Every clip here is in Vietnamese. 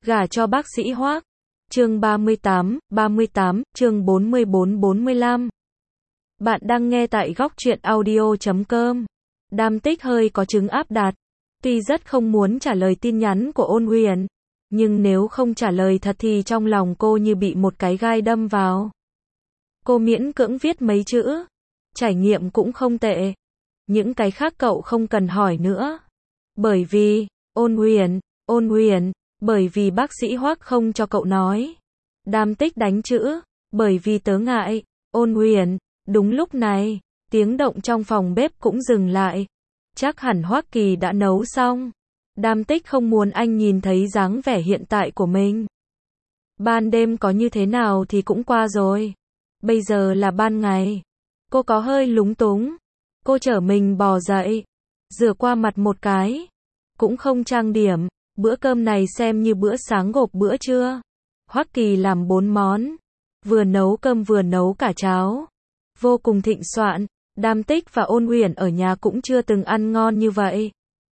Gả cho bác sĩ Hoắc. Chương 38, chương 44-45. Bạn đang nghe tại góc truyện audio.com. Đam Tích hơi có chứng áp đặt. Tuy rất không muốn trả lời tin nhắn của Ôn Huyền, nhưng nếu không trả lời thật thì trong lòng cô như bị một cái gai đâm vào. Cô miễn cưỡng viết mấy chữ. Trải nghiệm cũng không tệ. Những cái khác cậu không cần hỏi nữa. Bởi vì, Ôn Huyền, bởi vì bác sĩ Hoắc không cho cậu nói. Đam Tích đánh chữ, bởi vì tớ ngại. Ôn Huyền, đúng lúc này, tiếng động trong phòng bếp cũng dừng lại. Chắc hẳn Hoắc Kỳ đã nấu xong. Đam Tích không muốn anh nhìn thấy dáng vẻ hiện tại của mình. Ban đêm có như thế nào thì cũng qua rồi. Bây giờ là ban ngày. Cô có hơi lúng túng. Cô chở mình bò dậy, rửa qua mặt một cái. Cũng không trang điểm. Bữa cơm này xem như bữa sáng gộp bữa trưa. Hoắc Kỳ làm 4 món. Vừa nấu cơm vừa nấu cả cháo. Vô cùng thịnh soạn. Đam Tích và Ôn Huyền ở nhà cũng chưa từng ăn ngon như vậy.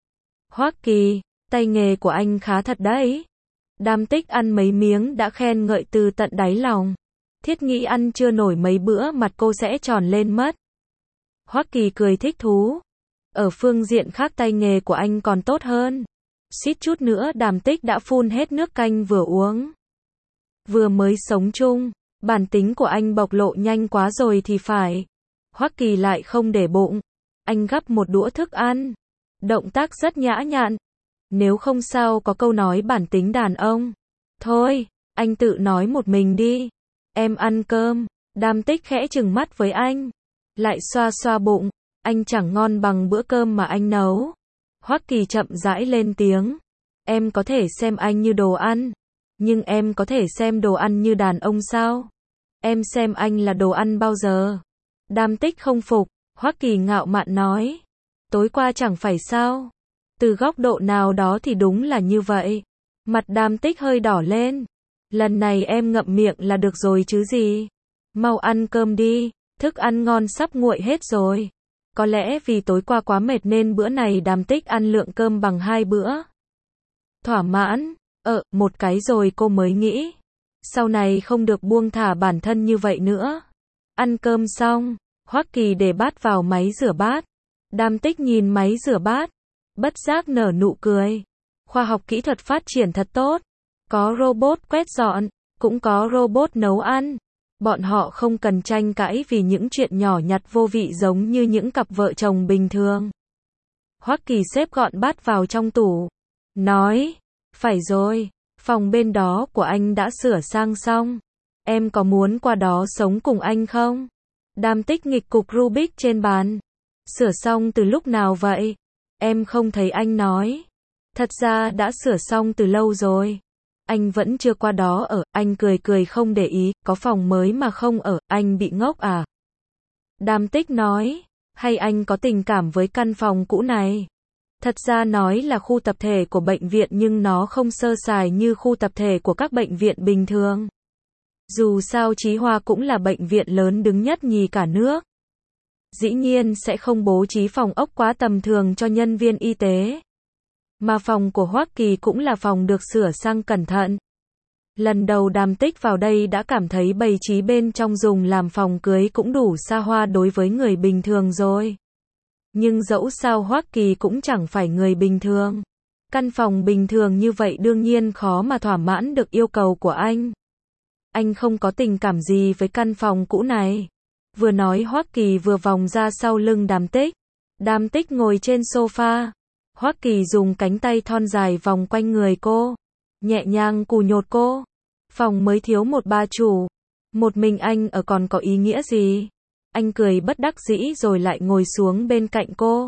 Hoắc Kỳ, tay nghề của anh khá thật đấy. Đam Tích ăn mấy miếng đã khen ngợi từ tận đáy lòng. Thiết nghĩ ăn chưa nổi mấy bữa mặt cô sẽ tròn lên mất. Hoắc Kỳ cười thích thú. Ở phương diện khác tay nghề của anh còn tốt hơn. Suýt chút nữa Đam Tích đã phun hết nước canh vừa uống. Vừa mới sống chung, bản tính của anh bộc lộ nhanh quá rồi thì phải. Hoắc Kỳ lại không để bụng. Anh gắp một đũa thức ăn. Động tác rất nhã nhặn. Nếu không sao có câu nói bản tính đàn ông. Thôi, anh tự nói một mình đi. Em ăn cơm. Đam Tích khẽ trừng mắt với anh. Lại xoa xoa bụng. Anh chẳng ngon bằng bữa cơm mà anh nấu. Hoắc Kỳ chậm rãi lên tiếng. Em có thể xem anh như đồ ăn. Nhưng em có thể xem đồ ăn như đàn ông sao? Em xem anh là đồ ăn bao giờ? Đam Tích không phục. Hoắc Kỳ ngạo mạn nói. Tối qua chẳng phải sao? Từ góc độ nào đó thì đúng là như vậy. Mặt Đam Tích hơi đỏ lên. Lần này em ngậm miệng là được rồi chứ gì? Mau ăn cơm đi. Thức ăn ngon sắp nguội hết rồi. Có lẽ vì tối qua quá mệt nên bữa này Đam Tích ăn lượng cơm bằng 2 bữa. Thỏa mãn. Một cái rồi cô mới nghĩ. Sau này không được buông thả bản thân như vậy nữa. Ăn cơm xong, Hoắc Kỳ để bát vào máy rửa bát. Đam Tích nhìn máy rửa bát. Bất giác nở nụ cười. Khoa học kỹ thuật phát triển thật tốt. Có robot quét dọn, cũng có robot nấu ăn. Bọn họ không cần tranh cãi vì những chuyện nhỏ nhặt vô vị giống như những cặp vợ chồng bình thường. Hoắc Kỳ xếp gọn bát vào trong tủ. Nói, phải rồi, phòng bên đó của anh đã sửa sang xong. Em có muốn qua đó sống cùng anh không? Đam Tích nghịch cục Rubik trên bàn. Sửa xong từ lúc nào vậy? Em không thấy anh nói. Thật ra đã sửa xong từ lâu rồi. Anh vẫn chưa qua đó ở. Anh cười cười không để ý. Có phòng mới mà không ở. Anh bị ngốc à? Đam Tích nói. Hay anh có tình cảm với căn phòng cũ này? Thật ra nói là khu tập thể của bệnh viện nhưng nó không sơ sài như khu tập thể của các bệnh viện bình thường. Dù sao Chí Hoa cũng là bệnh viện lớn đứng nhất nhì cả nước. Dĩ nhiên sẽ không bố trí phòng ốc quá tầm thường cho nhân viên y tế. Mà phòng của Hoắc Kỳ cũng là phòng được sửa sang cẩn thận. Lần đầu Đam Tích vào đây đã cảm thấy bày trí bên trong dùng làm phòng cưới cũng đủ xa hoa đối với người bình thường rồi. Nhưng dẫu sao Hoắc Kỳ cũng chẳng phải người bình thường. Căn phòng bình thường như vậy đương nhiên khó mà thỏa mãn được yêu cầu của anh. Anh không có tình cảm gì với căn phòng cũ này. Vừa nói Hoắc Kỳ vừa vòng ra sau lưng Đam Tích. Đam Tích ngồi trên sofa. Hoắc Kỳ dùng cánh tay thon dài vòng quanh người cô. Nhẹ nhàng cù nhột cô. Phòng mới thiếu một bà chủ. Một mình anh ở còn có ý nghĩa gì? Anh cười bất đắc dĩ rồi lại ngồi xuống bên cạnh cô.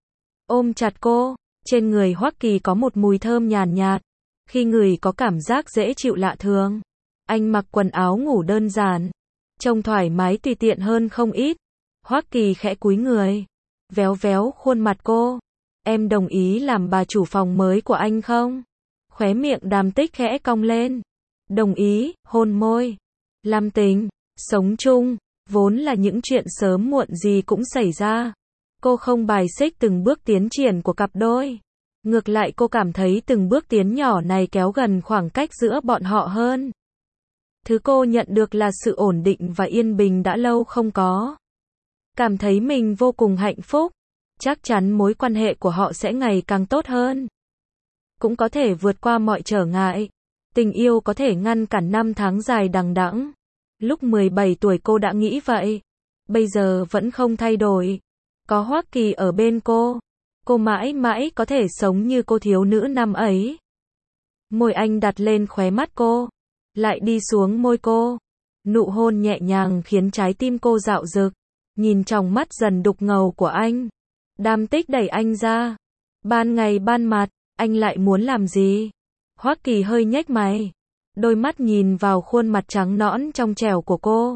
Ôm chặt cô. Trên người Hoắc Kỳ có một mùi thơm nhàn nhạt. Khi ngửi có cảm giác dễ chịu lạ thường. Anh mặc quần áo ngủ đơn giản. Trông thoải mái tùy tiện hơn không ít. Hoắc Kỳ khẽ cúi người. Véo véo khuôn mặt cô. Em đồng ý làm bà chủ phòng mới của anh không? Khóe miệng Đam Tích khẽ cong lên. Đồng ý, hôn môi. Làm tình, sống chung, vốn là những chuyện sớm muộn gì cũng xảy ra. Cô không bài xích từng bước tiến triển của cặp đôi. Ngược lại cô cảm thấy từng bước tiến nhỏ này kéo gần khoảng cách giữa bọn họ hơn. Thứ cô nhận được là sự ổn định và yên bình đã lâu không có. Cảm thấy mình vô cùng hạnh phúc. Chắc chắn mối quan hệ của họ sẽ ngày càng tốt hơn. Cũng có thể vượt qua mọi trở ngại. Tình yêu có thể ngăn cản năm tháng dài đằng đẵng. Lúc 17 tuổi cô đã nghĩ vậy. Bây giờ vẫn không thay đổi. Có Hoắc Kỳ ở bên cô mãi mãi có thể sống như cô thiếu nữ năm ấy. Môi anh đặt lên khóe mắt cô, lại đi xuống môi cô. Nụ hôn nhẹ nhàng khiến trái tim cô dạo dực. Nhìn trong mắt dần đục ngầu của anh. Đàm Tích đẩy anh ra. Ban ngày ban mặt, anh lại muốn làm gì? Hoắc Kỳ hơi nhếch mày. Đôi mắt nhìn vào khuôn mặt trắng nõn trong trẻo của cô.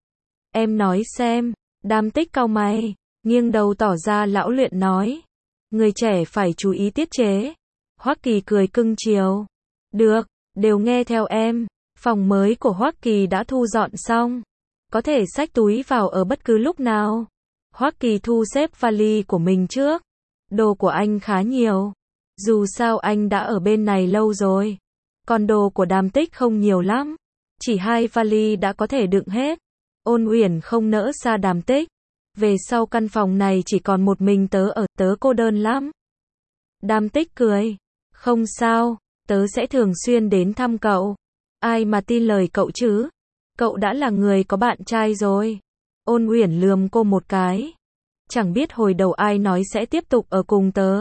Em nói xem. Đàm Tích cau mày, nghiêng đầu tỏ ra lão luyện nói. Người trẻ phải chú ý tiết chế. Hoắc Kỳ cười cưng chiều. Được, đều nghe theo em. Phòng mới của Hoắc Kỳ đã thu dọn xong. Có thể xách túi vào ở bất cứ lúc nào. Hoắc Kỳ thu xếp vali của mình trước. Đồ của anh khá nhiều. Dù sao anh đã ở bên này lâu rồi. Còn đồ của Đàm Tích không nhiều lắm. Chỉ 2 vali đã có thể đựng hết. Ôn Uyển không nỡ xa Đàm Tích. Về sau căn phòng này chỉ còn một mình tớ ở, tớ cô đơn lắm. Đàm Tích cười. Không sao, tớ sẽ thường xuyên đến thăm cậu. Ai mà tin lời cậu chứ? Cậu đã là người có bạn trai rồi. Ôn Uyển lườm cô một cái. Chẳng biết hồi đầu ai nói sẽ tiếp tục ở cùng tớ.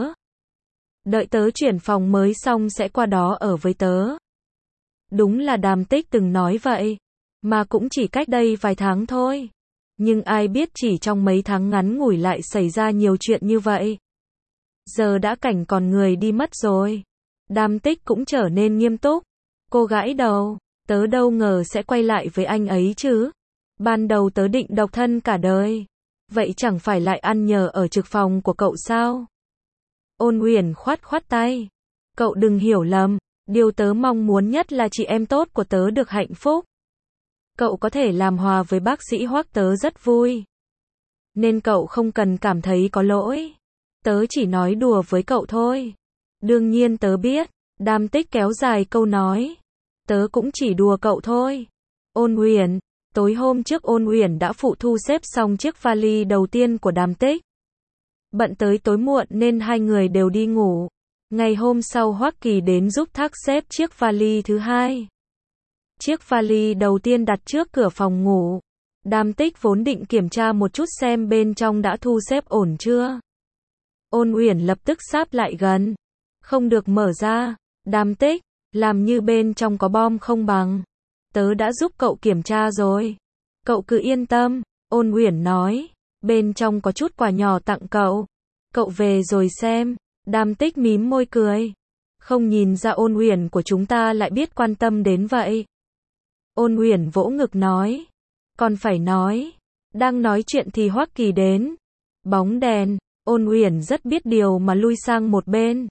Đợi tớ chuyển phòng mới xong sẽ qua đó ở với tớ. Đúng là Đàm Tích từng nói vậy. Mà cũng chỉ cách đây vài tháng thôi. Nhưng ai biết chỉ trong mấy tháng ngắn ngủi lại xảy ra nhiều chuyện như vậy. Giờ đã cảnh còn người đi mất rồi. Đàm Tích cũng trở nên nghiêm túc. Cô gãi đầu. Tớ đâu ngờ sẽ quay lại với anh ấy chứ. Ban đầu tớ định độc thân cả đời. Vậy chẳng phải lại ăn nhờ ở trực phòng của cậu sao? Ôn Uyển khoát khoát tay. Cậu đừng hiểu lầm. Điều tớ mong muốn nhất là chị em tốt của tớ được hạnh phúc. Cậu có thể làm hòa với bác sĩ Hoắc, tớ rất vui. Nên cậu không cần cảm thấy có lỗi. Tớ chỉ nói đùa với cậu thôi. Đương nhiên tớ biết. Đàm Tích kéo dài câu nói. Tớ cũng chỉ đùa cậu thôi. Ôn Uyển. Tối hôm trước Ôn Uyển đã phụ thu xếp xong chiếc vali đầu tiên của Đàm Tích. Bận tới tối muộn nên hai người đều đi ngủ. Ngày hôm sau Hoắc Kỳ đến giúp Thác xếp chiếc vali thứ hai. Chiếc vali đầu tiên đặt trước cửa phòng ngủ. Đàm Tích vốn định kiểm tra một chút xem bên trong đã thu xếp ổn chưa. Ôn Uyển lập tức sáp lại gần. Không được mở ra. Đàm Tích, làm như bên trong có bom không bằng. Tớ đã giúp cậu kiểm tra rồi. Cậu cứ yên tâm. Ôn Uyển nói. Bên trong có chút quà nhỏ tặng cậu. Cậu về rồi xem. Đàm Tích mím môi cười. Không nhìn ra Ôn Uyển của chúng ta lại biết quan tâm đến vậy. Ôn Uyển vỗ ngực nói. Còn phải nói. Đang nói chuyện thì Hoắc Kỳ đến. Bóng đèn. Ôn Uyển rất biết điều mà lui sang một bên.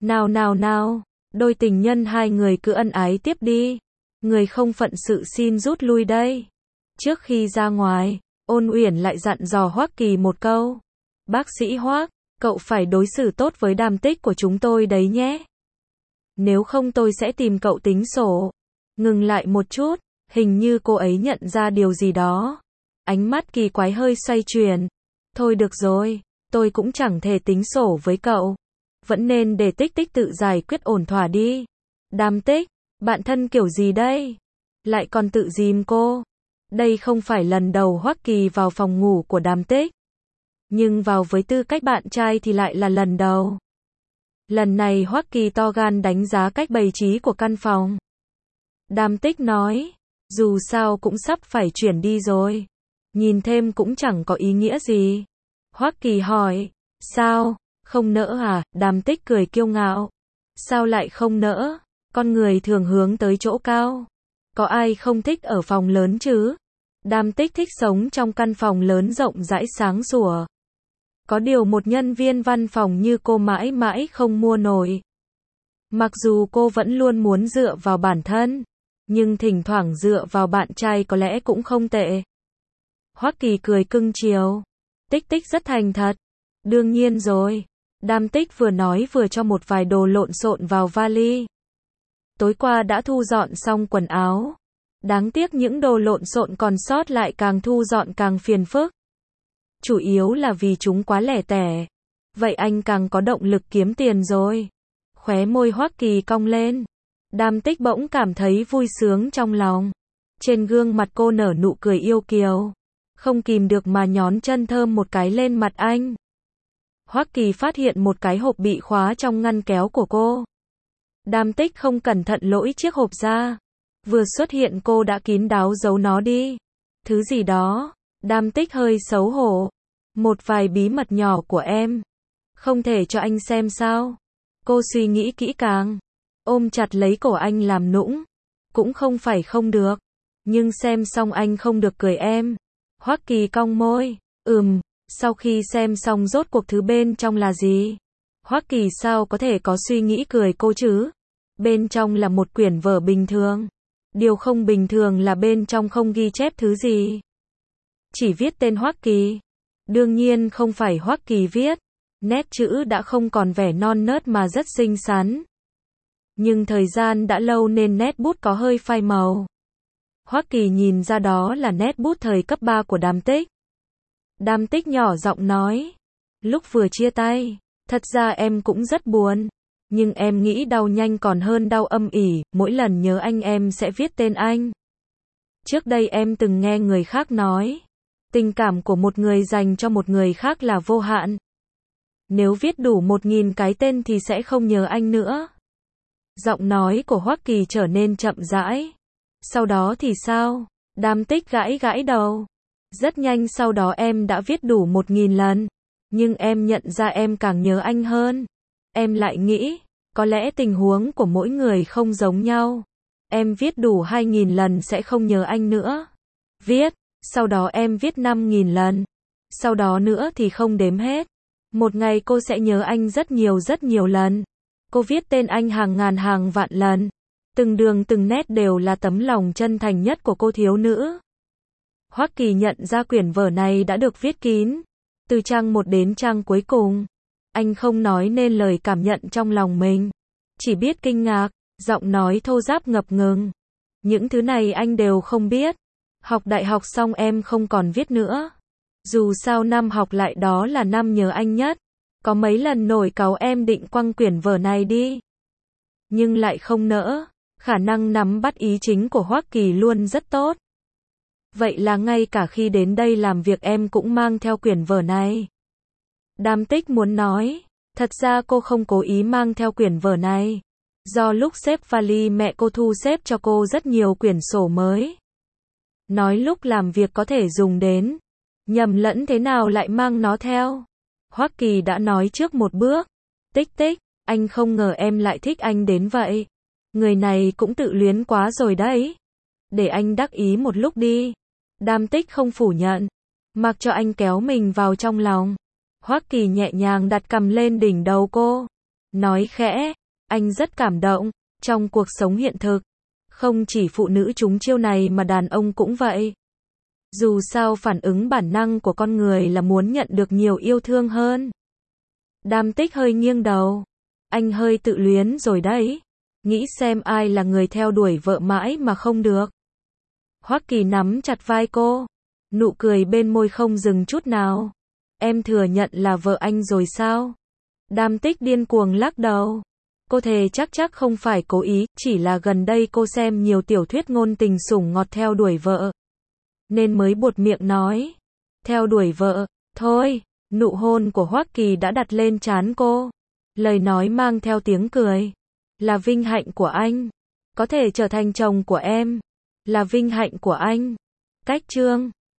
Nào. Đôi tình nhân hai người cứ ân ái tiếp đi. Người không phận sự xin rút lui đây. Trước khi ra ngoài, Ôn Uyển lại dặn dò Hoắc Kỳ một câu. Bác sĩ Hoắc, cậu phải đối xử tốt với Đàm Tích của chúng tôi đấy nhé. Nếu không tôi sẽ tìm cậu tính sổ. Ngừng lại một chút, hình như cô ấy nhận ra điều gì đó. Ánh mắt kỳ quái hơi xoay chuyển. Thôi được rồi, tôi cũng chẳng thể tính sổ với cậu. Vẫn nên để Tích tự giải quyết ổn thỏa đi. Đàm Tích, bạn thân kiểu gì đây? Lại còn tự dìm cô. Đây không phải lần đầu Hoắc Kỳ vào phòng ngủ của Đàm Tích. Nhưng vào với tư cách bạn trai thì lại là lần đầu. Lần này Hoắc Kỳ to gan đánh giá cách bày trí của căn phòng. Đàm Tích nói, dù sao cũng sắp phải chuyển đi rồi. Nhìn thêm cũng chẳng có ý nghĩa gì. Hoắc Kỳ hỏi, sao, không nỡ à? Đàm Tích cười kiêu ngạo. Sao lại không nỡ? Con người thường hướng tới chỗ cao. Có ai không thích ở phòng lớn chứ? Đàm Tích thích sống trong căn phòng lớn rộng rãi sáng sủa. Có điều một nhân viên văn phòng như cô mãi mãi không mua nổi. Mặc dù cô vẫn luôn muốn dựa vào bản thân, nhưng thỉnh thoảng dựa vào bạn trai có lẽ cũng không tệ. Hoắc Kỳ cười cưng chiều. Tích rất thành thật. Đương nhiên rồi. Đam Tích vừa nói vừa cho một vài đồ lộn xộn vào vali. Tối qua đã thu dọn xong quần áo. Đáng tiếc những đồ lộn xộn còn sót lại càng thu dọn càng phiền phức. Chủ yếu là vì chúng quá lẻ tẻ. Vậy anh càng có động lực kiếm tiền rồi. Khóe môi Hoắc Kỳ cong lên. Đam Tích bỗng cảm thấy vui sướng trong lòng. Trên gương mặt cô nở nụ cười yêu kiều. Không kìm được mà nhón chân thơm một cái lên mặt anh. Hoắc Kỳ phát hiện một cái hộp bị khóa trong ngăn kéo của cô. Đam Tích không cẩn thận lỗi chiếc hộp ra. Vừa xuất hiện cô đã kín đáo giấu nó đi. Thứ gì đó. Đam Tích hơi xấu hổ. Một vài bí mật nhỏ của em. Không thể cho anh xem sao? Cô suy nghĩ kỹ càng. Ôm chặt lấy cổ anh làm nũng. Cũng không phải không được. Nhưng xem xong anh không được cười em. Hoắc Kỳ cong môi. Sau khi xem xong rốt cuộc thứ bên trong là gì? Hoắc Kỳ sao có thể có suy nghĩ cười cô chứ? Bên trong là một quyển vở bình thường. Điều không bình thường là bên trong không ghi chép thứ gì. Chỉ viết tên Hoắc Kỳ. Đương nhiên không phải Hoắc Kỳ viết. Nét chữ đã không còn vẻ non nớt mà rất xinh xắn. Nhưng thời gian đã lâu nên nét bút có hơi phai màu. Hoắc Kỳ nhìn ra đó là nét bút thời cấp 3 của Đam Tích. Đam Tích nhỏ giọng nói. Lúc vừa chia tay, thật ra em cũng rất buồn. Nhưng em nghĩ đau nhanh còn hơn đau âm ỉ, mỗi lần nhớ anh em sẽ viết tên anh. Trước đây em từng nghe người khác nói, tình cảm của một người dành cho một người khác là vô hạn. Nếu viết đủ 1000 cái tên thì sẽ không nhớ anh nữa. Giọng nói của Hoắc Kỳ trở nên chậm rãi. Sau đó thì sao? Đam Tích gãi gãi đầu. Rất nhanh sau đó em đã viết đủ 1000 lần. Nhưng em nhận ra em càng nhớ anh hơn. Em lại nghĩ, có lẽ tình huống của mỗi người không giống nhau. Em viết đủ 2000 lần sẽ không nhớ anh nữa. Viết, sau đó em viết 5000 lần. Sau đó nữa thì không đếm hết. Một ngày cô sẽ nhớ anh rất nhiều lần. Cô viết tên anh hàng ngàn hàng vạn lần. Từng đường từng nét đều là tấm lòng chân thành nhất của cô thiếu nữ. Hoắc Kỳ nhận ra quyển vở này đã được viết kín. Từ trang 1 đến trang cuối cùng. Anh không nói nên lời cảm nhận trong lòng mình. Chỉ biết kinh ngạc, giọng nói thô ráp ngập ngừng. Những thứ này anh đều không biết. Học đại học xong em không còn viết nữa. Dù sao năm học lại đó là năm nhớ anh nhất. Có mấy lần nổi cáu em định quăng quyển vở này đi. Nhưng lại không nỡ. Khả năng nắm bắt ý chính của Hoắc Kỳ luôn rất tốt. Vậy là ngay cả khi đến đây làm việc em cũng mang theo quyển vở này. Đam Tích muốn nói, thật ra cô không cố ý mang theo quyển vở này. Do lúc xếp vali mẹ cô thu xếp cho cô rất nhiều quyển sổ mới. Nói lúc làm việc có thể dùng đến. Nhầm lẫn thế nào lại mang nó theo. Hoắc Kỳ đã nói trước một bước. Tích Tích, anh không ngờ em lại thích anh đến vậy. Người này cũng tự luyến quá rồi đấy. Để anh đắc ý một lúc đi. Đam Tích không phủ nhận. Mặc cho anh kéo mình vào trong lòng. Hoắc Kỳ nhẹ nhàng đặt cằm lên đỉnh đầu cô. Nói khẽ, anh rất cảm động. Trong cuộc sống hiện thực, không chỉ phụ nữ trúng chiêu này mà đàn ông cũng vậy. Dù sao phản ứng bản năng của con người là muốn nhận được nhiều yêu thương hơn. Đam Tích hơi nghiêng đầu. Anh hơi tự luyến rồi đấy. Nghĩ xem ai là người theo đuổi vợ mãi mà không được. Hoắc Kỳ nắm chặt vai cô. Nụ cười bên môi không dừng chút nào. Em thừa nhận là vợ anh rồi sao? Đam Tích điên cuồng lắc đầu. Cô thề chắc không phải cố ý, chỉ là gần đây cô xem nhiều tiểu thuyết ngôn tình sủng ngọt theo đuổi vợ. Nên mới buột miệng nói. Theo đuổi vợ, thôi. Nụ hôn của Hoắc Kỳ đã đặt lên trán cô. Lời nói mang theo tiếng cười. Là vinh hạnh của anh. Có thể trở thành chồng của em. Là vinh hạnh của anh. Cách chương